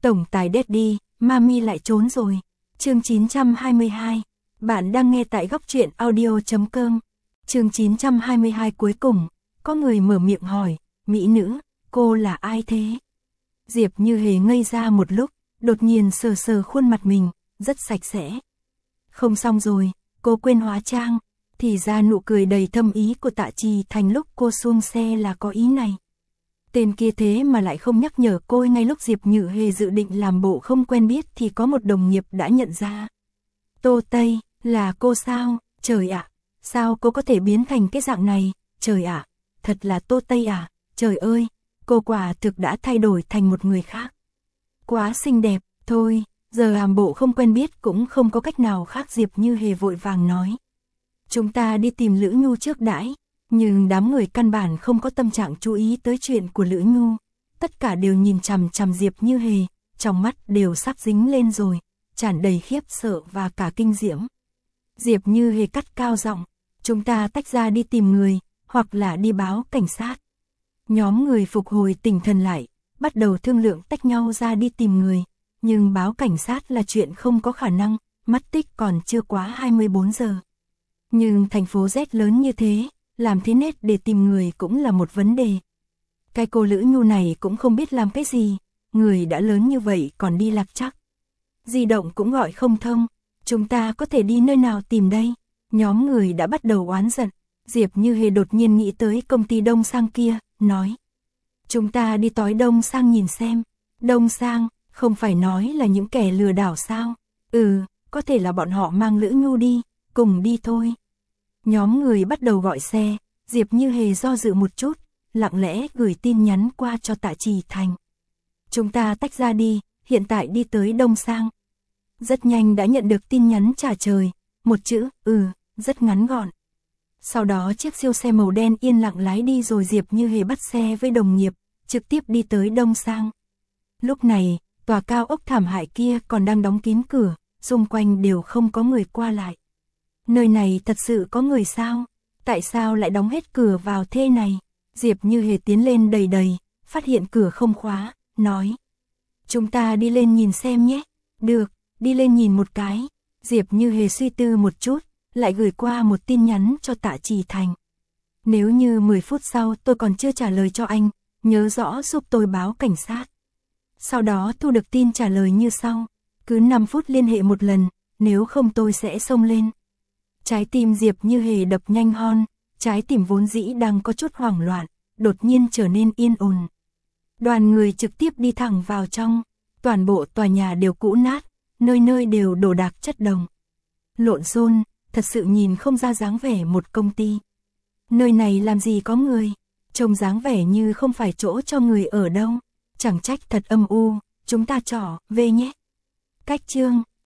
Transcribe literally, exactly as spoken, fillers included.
Tổng tài Daddy, Mami lại trốn rồi. Chương chín trăm hai mươi hai. Bạn đang nghe tại góc truyện audio chấm com. Chương chín trăm hai mươi hai cuối cùng, có người mở miệng hỏi, mỹ nữ, cô là ai thế? Diệp Như Hề ngây ra một lúc, đột nhiên sờ sờ khuôn mặt mình, rất sạch sẽ. Không xong rồi, cô quên hóa trang, thì ra nụ cười đầy thâm ý của Tạ Trì Thành lúc cô xuống xe là có ý này. Tên kia thế mà lại không nhắc nhở cô ngay lúc Diệp Như Hề dự định làm bộ không quen biết thì có một đồng nghiệp đã nhận ra. Tô Tây, là cô sao? Trời ạ, sao cô có thể biến thành cái dạng này? Trời ạ, thật là Tô Tây à? Trời ơi, cô quả thực đã thay đổi thành một người khác. Quá xinh đẹp, thôi, giờ làm bộ không quen biết cũng không có cách nào khác. Diệp Như Hề vội vàng nói. Chúng ta đi tìm Lữ Nhu trước đãi. Nhưng đám người căn bản không có tâm trạng chú ý tới chuyện của Lữ Nhu. Tất cả đều nhìn chằm chằm Diệp Như Hề, trong mắt đều sắp dính lên rồi, tràn đầy khiếp sợ và cả kinh diễm. Diệp Như Hề cắt cao giọng, chúng ta tách ra đi tìm người, hoặc là đi báo cảnh sát. Nhóm người phục hồi tinh thần lại, bắt đầu thương lượng tách nhau ra đi tìm người, nhưng báo cảnh sát là chuyện không có khả năng, mắt tích còn chưa quá hai mươi bốn giờ. Nhưng thành phố Z lớn như thế, làm thế nét để tìm người cũng là một vấn đề. Cái cô Lữ Nhu này cũng không biết làm cái gì, người đã lớn như vậy còn đi lạc chắc. Di động cũng gọi không thông, chúng ta có thể đi nơi nào tìm đây? Nhóm người đã bắt đầu oán giận, Diệp Như Hề đột nhiên nghĩ tới công ty Đông Sang kia, nói. Chúng ta đi tối Đông Sang nhìn xem. Đông Sang, không phải nói là những kẻ lừa đảo sao? Ừ, có thể là bọn họ mang Lữ Nhu đi, cùng đi thôi. Nhóm người bắt đầu gọi xe, Diệp Như Hề do dự một chút, lặng lẽ gửi tin nhắn qua cho Tạ Trì Thành. Chúng ta tách ra đi, hiện tại đi tới Đông Sang. Rất nhanh đã nhận được tin nhắn trả lời, một chữ, ừ, rất ngắn gọn. Sau đó chiếc siêu xe màu đen yên lặng lái đi rồi Diệp Như Hề bắt xe với đồng nghiệp, trực tiếp đi tới Đông Sang. Lúc này, tòa cao ốc thảm hại kia còn đang đóng kín cửa, xung quanh đều không có người qua lại. Nơi này thật sự có người sao? Tại sao lại đóng hết cửa vào thế này? Diệp Như Hề tiến lên đầy đầy, phát hiện cửa không khóa, nói. Chúng ta đi lên nhìn xem nhé. Được, đi lên nhìn một cái. Diệp Như Hề suy tư một chút, lại gửi qua một tin nhắn cho Tạ Trì Thành. Nếu như mười phút sau tôi còn chưa trả lời cho anh, nhớ rõ giúp tôi báo cảnh sát. Sau đó thu được tin trả lời như sau. Cứ năm phút liên hệ một lần, nếu không tôi sẽ xông lên. Trái tim Diệp Như Hề đập nhanh hon, trái tim vốn dĩ đang có chút hoảng loạn, đột nhiên trở nên yên ổn. Đoàn người trực tiếp đi thẳng vào trong, toàn bộ tòa nhà đều cũ nát, nơi nơi đều đồ đạc chất đồng. Lộn xộn, thật sự nhìn không ra dáng vẻ một công ty. Nơi này làm gì có người, trông dáng vẻ như không phải chỗ cho người ở đâu, chẳng trách thật âm u, chúng ta trỏ về nhé. Cách chương